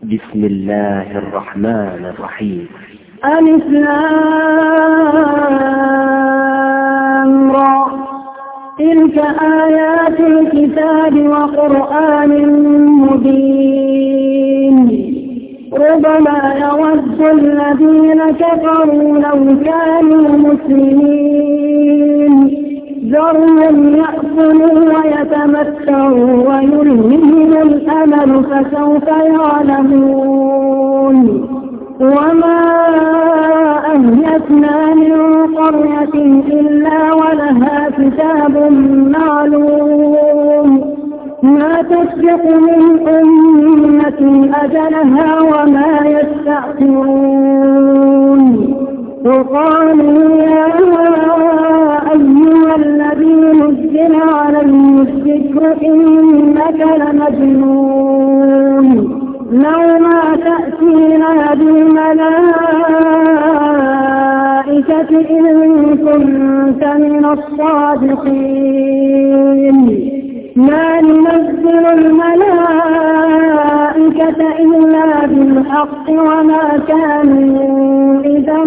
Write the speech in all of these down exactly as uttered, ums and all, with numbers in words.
بسم الله الرحمن الرحيم. ألف لام را تلك آيات الكتاب وقرآن مبين ربما يود الذين كفروا لو كانوا مسلمين ذرهم يأكلوا ويتمتعوا ويلههم الأمل فسوف يعلمون وما أهلكنا من قرية إلا ولها كتاب معلوم ما تسبق من أمة أجلها وما يستأخرون وقالوا يا أيها الذي نزل عليه الذكر إنك لمجنون لو ما تأتينا بالملائكة إن كنت من الصادقين ما ننزل الملائكة إلا بالحق وما كانوا إذا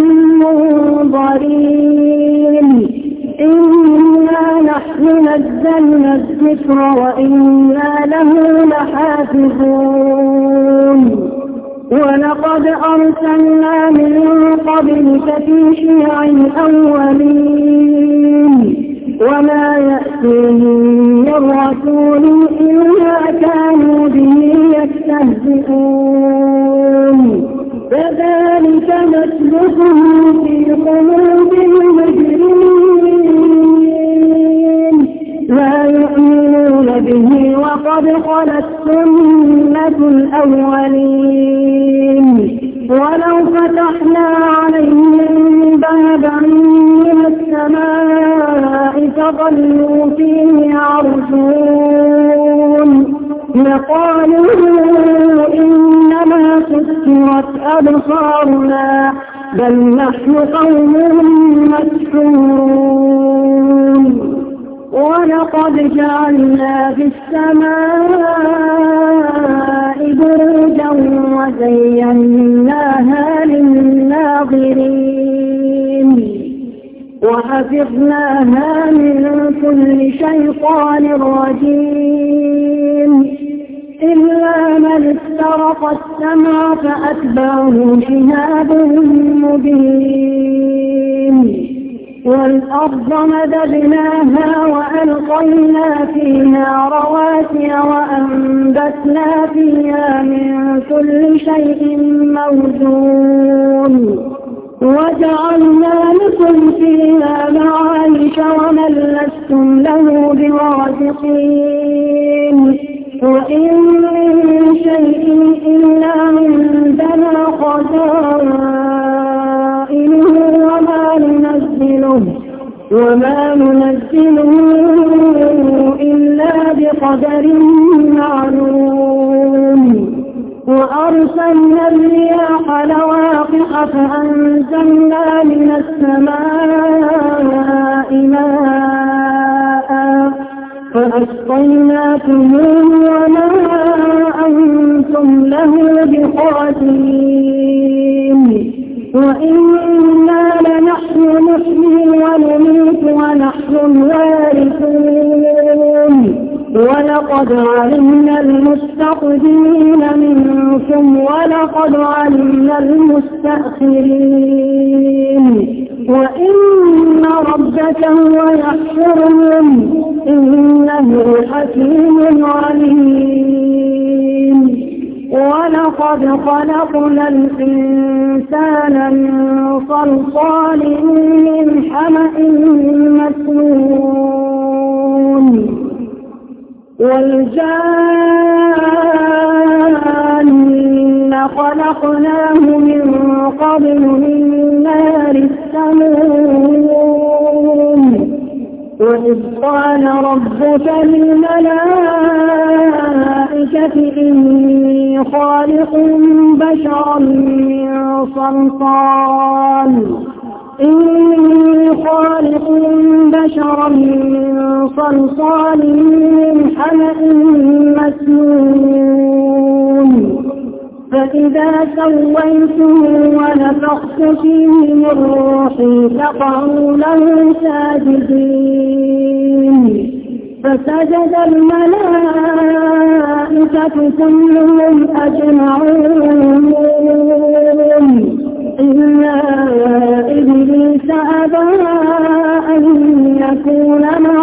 منظرين إنا نحن نزلنا الذكر وإنا له لحافظون ولقد أرسلنا من قبلك في شيع الأولين وما يأتيهم من رسول إلا كانوا به يستهزئون كذلك نسلكه في قلوب المجرمين لا يؤمنون به وقد خلت سنة الأولين ولو فتحنا عليهم بابا من السماء فظلوا فيه يعرجون لقالوا إنما سكرت أبصارنا بل نحن قوم مسحورون ولقد جعلنا في السماء بروجا وزيناها للناظرين وحفظناها من كل شيطان رجيم إلا من استرق السمع فأتبعه شهاب مبين والأرض مددناها وألقينا فيها رواسي وأنبتنا فيها من كل شيء موزون وجعلنا لكم فيها معايش ومن لستم له برازقين وإن من شيء إلا عندنا خزائنه وما ننزله وما ننزله إلا بقدر معلوم وأرسلنا الرياح لواقح فأنزلنا من السماء ماء فأسقيناكموه وما أنتم له بخازنين وإنا لنحن نحيي ونميت ونحن الوارثون ولقد علمنا المستقدمين منكم ولقد علمنا المستأخرين وإن ربك هو يحشرهم إنه حكيم عليم ولقد خلقنا الإنسان من صلصال من حمأ مسنون والجان خلقناه من قبل من نار السموم وإذ قال ربك للملائكة إني خالق بشرا من صلصال إني خالق بشرا من صلصال من حمأ مسنون فإذا سويته ونفخت فيه من روحي فقعوا له ساجدين فسجد الملائكة كلهم أجمعون إلا إبليس أبى أن يكون مع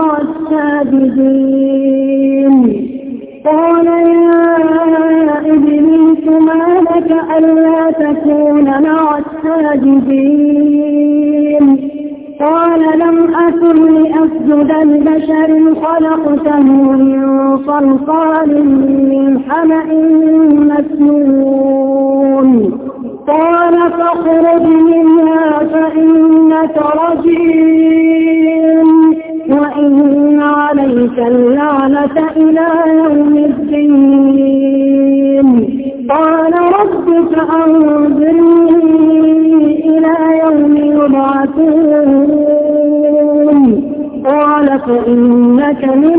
الساجدين قال يا إبليس ما لك ألا تكون مع الساجدين قال لم أكن لأسجد لبشر خلقته من صلصال من حمأ مسنون قال فاخرج منها فإنك رجيم وإن عليك اللعنة إلى يوم الدين قال رب فأنظرني إلى يوم يبعثون قال فإنك من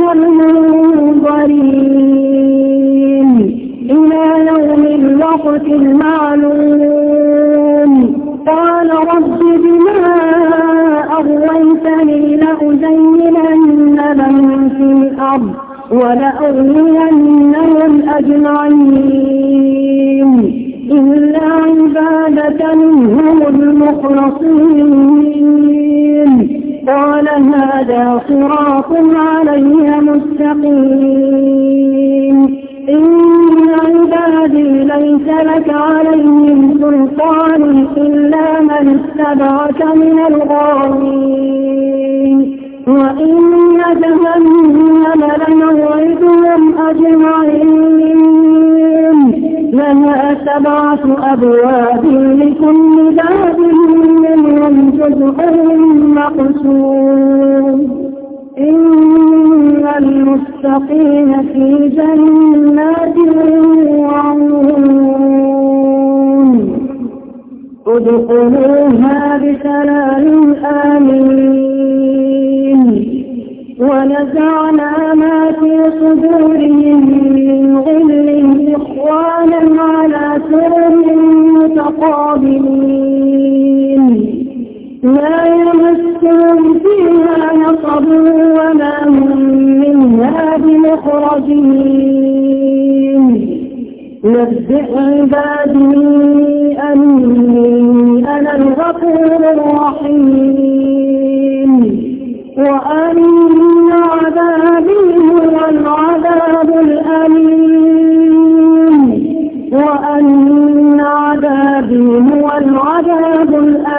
المنظرين إلى يوم الوقت المعلوم قال رب بما أغويتني لأزينن لهم في الأرض ولأغوينهم أجمعين إلا عبادك منهم المخلصين قال هذا صراط علي مستقيم إن عبادي ليس لك عليهم سلطان إلا من اتبعك من الغاوين وإن جهنم لموعدهم أجمعين لها سبعة أبواب لكل باب منهم جزء مقسوم إن المتقين في جنات وعيون ادخلوها بسلام آمين ونزعنا ما في صدورهم من غل إخوانا على سرر متقابلين لا يمسهم فيها نصب وما هم منها بمخرجين نبئ عبادي أني أنا الغفور الرحيم وأن عذابي هو العذاب الأليم وأن عذابي هو العذاب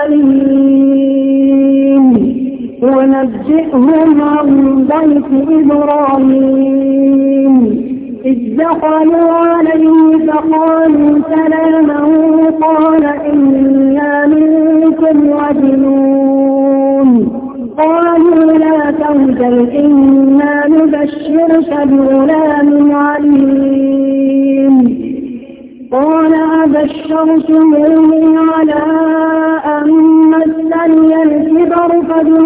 الأليم ونجئهم عن ضيف إبراهيم إذ دخلوا عليه فقالوا سلاما قال إنا منكم وجلون قالوا لا توجل إنا نبشرك بغلام عليم قال أبشرتموني على أن مسني الكبر فبم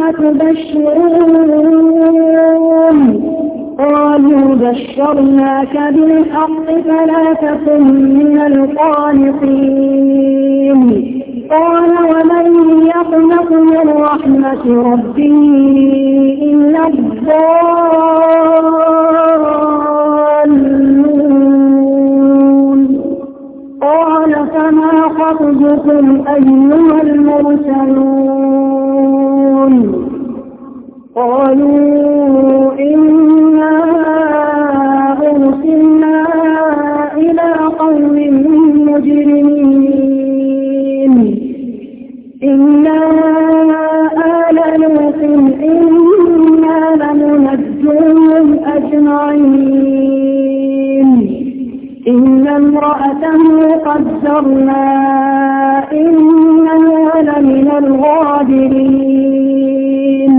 تبشرون قالوا بشرناك بالحق فلا تكن من القانطين قال ومن يقنط من رحمة ربه إلا الضالون قال فما خطبكم أيها المرسلون قالوا إنا أرسلنا إلى قوم مجرمين إنا آل لوط إنا لمنجوهم أجمعين إلا امرأته قدرنا إنها لمن الغابرين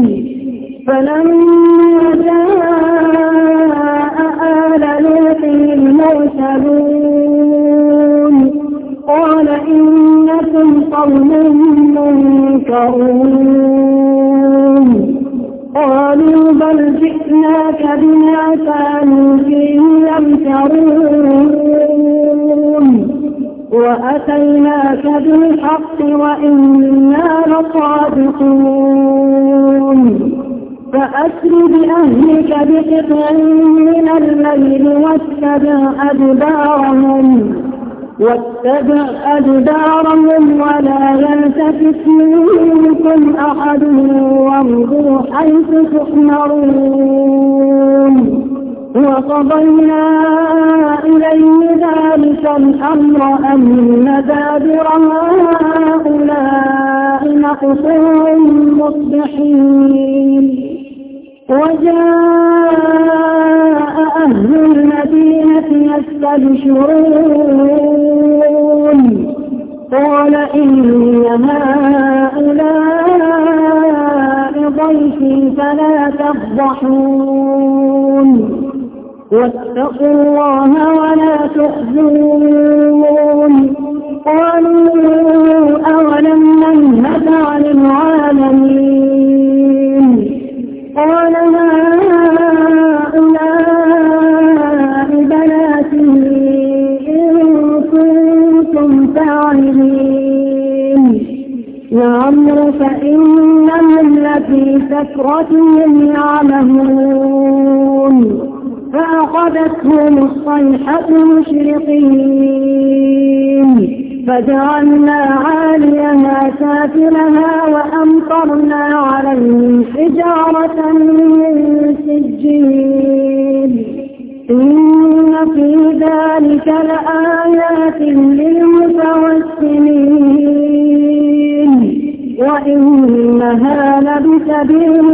فلما جاء آل لوط المرسلون قال إنكم قوم منكرون قالوا بل جئناك بما كانوا فيه يمترون وأتيناك بالحق وإنا لصادقون فأسر بأهلك بقطع من الليل واتبع أدبارهم واتبع أدبارهم ولا يلتفت منكم أحد وامضوا حيث تؤمرون وقضينا إليه ذلك الأمر أن دابر هؤلاء مقطوع مصبحين وجاء أهل المدينة يستبشرون قال إن هؤلاء ضيفي فلا تفضحون واتقوا الله ولا تخزون قالوا أولم ننهك عن العالمين قال هؤلاء بناتي إن كنتم فاعلين لعمرك فإنهم لفي سكرتهم يعمهون فأخذتهم الصيحة مشرقين فجعلنا عاليها سافلها وأمطرنا عليهم حجارة من سجيل إن في ذلك لآيات للمتوسمين وإنها لبسبيل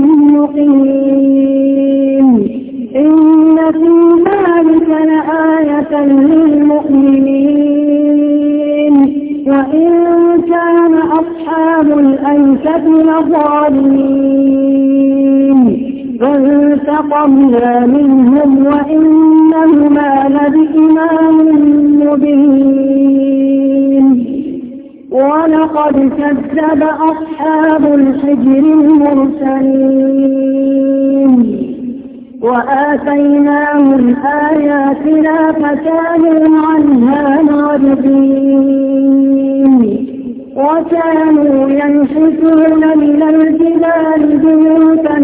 مقيم إن في ذلك لآية للمؤمنين وإن كان أصحاب الأيكة لظالمين فانتقمنا منهم وإنهما لبإمام مبين ولقد كذب أصحاب الحجر المرسلين وآتيناهم آياتنا فكانوا عنها معرضين وكانوا ينحتون من الجبال بيوتا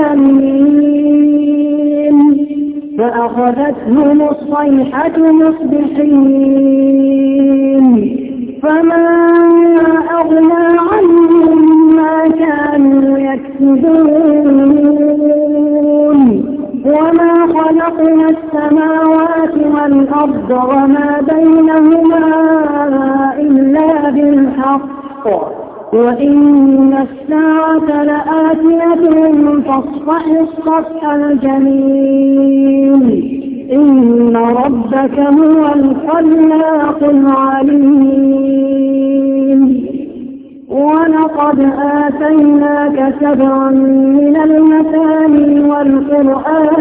آمنين فأخذتهم الصيحة مصبحين فما أغنى عنهم ما كانوا يكسبون وما خلقنا السماوات والأرض وما بينهما إلا بالحق وإن الساعة لآتية فاصفح الصفح الجميل إن ربك هو الخلاق العليم ولقد آتيناك سبعا من المثاني والقرآن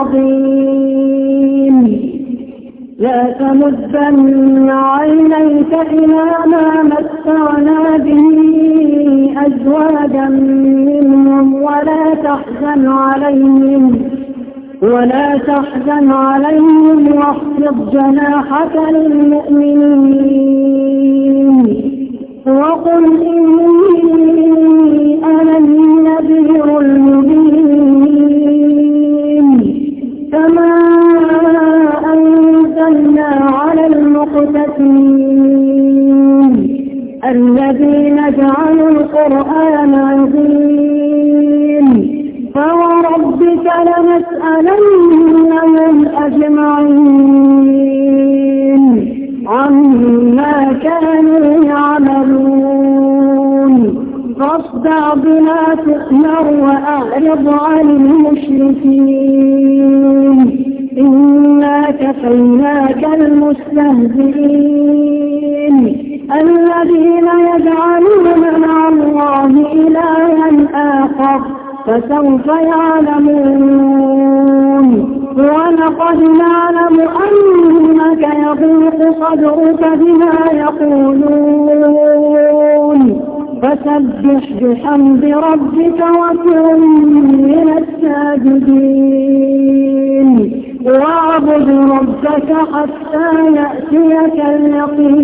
العظيم لا تمدن عينيك إلى ما متعنا به أزواجا منهم ولا تحزن عليهم ولا تحزن عليهم واخفض جناحك للمؤمنين وقل إني أنا النذير المبين كما أنزلنا على المقتسمين الذين جعلوا القرآن عظيم فوربك لنسألنهم أجمعين عما كانوا يعملون فاصدع بما تؤمر وأعرض عن المشركين إنا كفيناك المستهزئين الذين يجعلون مع الله إلها آخر فسوف يعلمون ولقد نعلم أنك يضيق صدرك بما يقولون فسبح بحمد ربك وكن من الساجدين واعبد ربك حتى يأتيك اليقين